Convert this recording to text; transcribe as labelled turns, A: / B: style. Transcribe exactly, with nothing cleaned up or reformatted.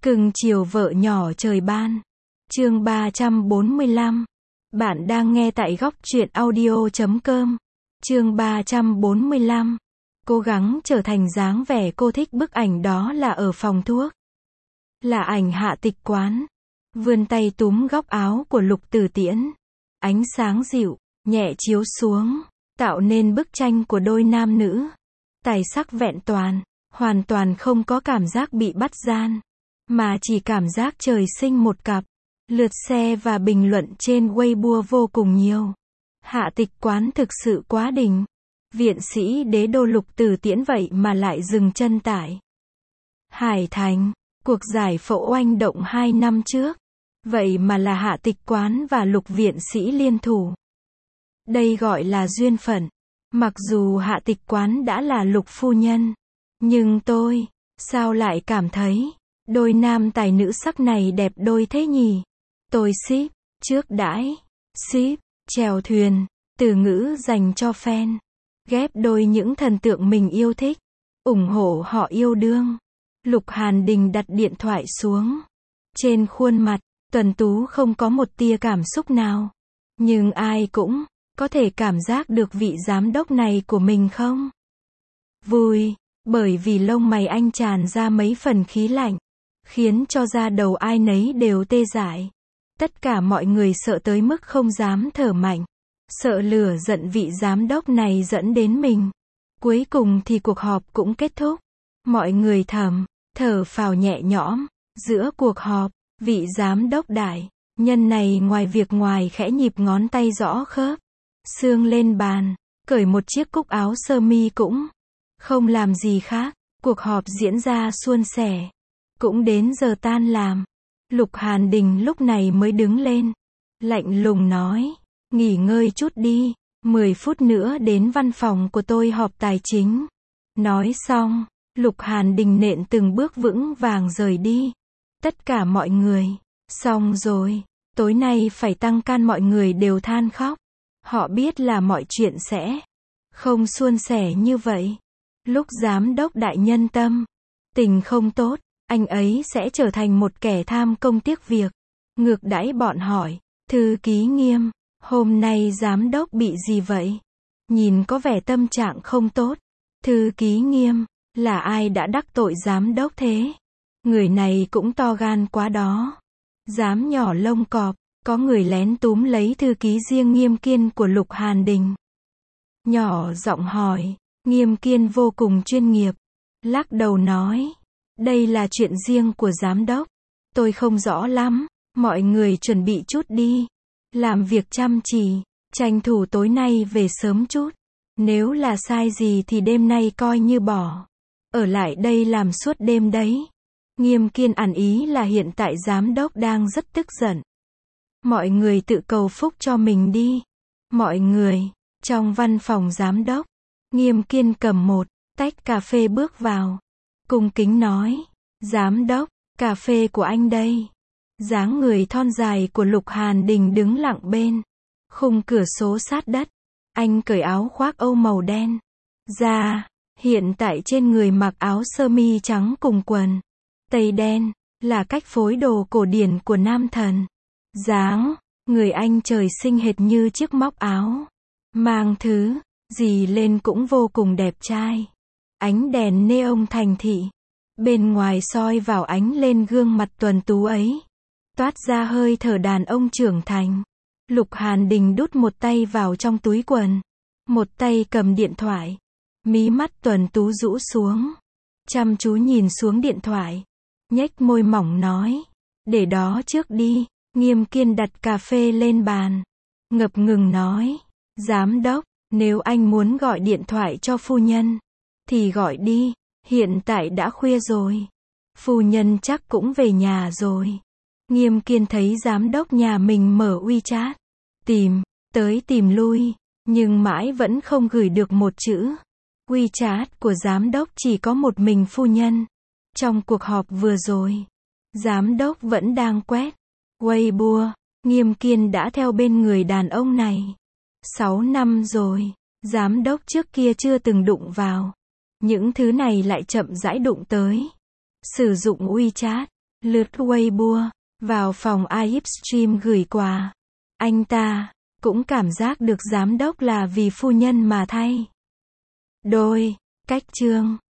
A: Cưng chiều vợ nhỏ trời ban. Chương ba trăm bốn mươi lăm. Bạn đang nghe tại góc truyện audio chấm com. Chương ba trăm bốn mươi lăm. Cố gắng trở thành dáng vẻ cô thích. Bức ảnh đó là ở phòng thuốc. Là ảnh Hạ Tịch Quán. Vươn tay túm góc áo của Lục Tử Tiễn. Ánh sáng dịu, nhẹ chiếu xuống, tạo nên bức tranh của đôi nam nữ. Tài sắc vẹn toàn, hoàn toàn không có cảm giác bị bắt gian, mà chỉ cảm giác trời sinh một cặp. Lượt share và bình luận trên Weibo vô cùng nhiều. Hạ Tịch Quán thực sự quá đỉnh. Viện sĩ đế đô Lục Tử Tiễn vậy mà lại dừng chân tại Hải Thành. Cuộc giải phẫu oanh động hai năm trước. Vậy mà là Hạ Tịch Quán và Lục viện sĩ liên thủ. Đây gọi là duyên phận. Mặc dù Hạ Tịch Quán đã là Lục phu nhân, nhưng tôi, sao lại cảm thấy đôi nam tài nữ sắc này đẹp đôi thế nhỉ? Tôi ship, trước đãi, ship, chèo thuyền, từ ngữ dành cho fan. Ghép đôi những thần tượng mình yêu thích, ủng hộ họ yêu đương. Lục Hàn Đình đặt điện thoại xuống. Trên khuôn mặt tuấn tú không có một tia cảm xúc nào. Nhưng ai cũng có thể cảm giác được vị giám đốc này của mình không? Vui, bởi vì lông mày anh tràn ra mấy phần khí lạnh, khiến cho da đầu ai nấy đều tê dại. Tất cả mọi người sợ tới mức không dám thở mạnh, sợ lửa giận vị giám đốc này dẫn đến mình. Cuối cùng thì cuộc họp cũng kết thúc. Mọi người thầm thở phào nhẹ nhõm. Giữa cuộc họp, vị giám đốc đại nhân này ngoài việc ngoài khẽ nhịp ngón tay rõ khớp xương lên bàn, cởi một chiếc cúc áo sơ mi cũng không làm gì khác. Cuộc họp diễn ra suôn sẻ. Cũng đến giờ tan làm. Lục Hàn Đình lúc này mới đứng lên, lạnh lùng nói, nghỉ ngơi chút đi, mười phút nữa đến văn phòng của tôi họp tài chính. Nói xong, Lục Hàn Đình nện từng bước vững vàng rời đi. Tất cả mọi người, xong rồi, tối nay phải tăng can. Mọi người đều than khóc. Họ biết là mọi chuyện sẽ không suôn sẻ như vậy. Lúc giám đốc đại nhân tâm tình không tốt, anh ấy sẽ trở thành một kẻ tham công tiếc việc, ngược đãi bọn hỏi, thư ký Nghiêm, hôm nay giám đốc bị gì vậy? Nhìn có vẻ tâm trạng không tốt. Thư ký Nghiêm, là ai đã đắc tội giám đốc thế? Người này cũng to gan quá đó. Dám nhỏ lông cọp. Có người lén túm lấy thư ký riêng Nghiêm Kiên của Lục Hàn Đình. Nhỏ giọng hỏi. Nghiêm Kiên vô cùng chuyên nghiệp, lắc đầu nói, đây là chuyện riêng của giám đốc, tôi không rõ lắm. Mọi người chuẩn bị chút đi, làm việc chăm chỉ, tranh thủ tối nay về sớm chút. Nếu là sai gì thì đêm nay coi như bỏ ở lại đây làm suốt đêm đấy. Nghiêm Kiên ẩn ý là hiện tại giám đốc đang rất tức giận. Mọi người tự cầu phúc cho mình đi. Mọi người, trong văn phòng giám đốc, Nghiêm Kiên cầm một tách cà phê bước vào, cung kính nói, giám đốc, cà phê của anh đây. Dáng người thon dài của Lục Hàn Đình đứng lặng bên khung cửa sổ sát đất. Anh cởi áo khoác Âu màu đen ra, hiện tại trên người mặc áo sơ mi trắng cùng quần tây đen, là cách phối đồ cổ điển của nam thần. Dáng người anh trời sinh hệt như chiếc móc áo, mang thứ gì lên cũng vô cùng đẹp trai. Ánh đèn neon thành thị bên ngoài soi vào ánh lên gương mặt tuấn tú ấy, toát ra hơi thở đàn ông trưởng thành. Lục Hàn Đình đút một tay vào trong túi quần, một tay cầm điện thoại, mí mắt tuấn tú rũ xuống, chăm chú nhìn xuống điện thoại, nhếch môi mỏng nói, để đó trước đi. Nghiêm Kiên đặt cà phê lên bàn, ngập ngừng nói, giám đốc, nếu anh muốn gọi điện thoại cho phu nhân, thì gọi đi, hiện tại đã khuya rồi. Phu nhân chắc cũng về nhà rồi. Nghiêm Kiên thấy giám đốc nhà mình mở WeChat, tìm, tới tìm lui, nhưng mãi vẫn không gửi được một chữ. WeChat của giám đốc chỉ có một mình phu nhân. Trong cuộc họp vừa rồi, giám đốc vẫn đang quét Weibo. Nghiêm Kiên đã theo bên người đàn ông này sáu năm rồi. Giám đốc trước kia chưa từng đụng vào những thứ này, lại chậm rãi đụng tới. Sử dụng WeChat Lướt Weibo, vào phòng livestream gửi quà. Anh ta cũng cảm giác được giám đốc là vì phu nhân mà thay. Đôi, cách chương.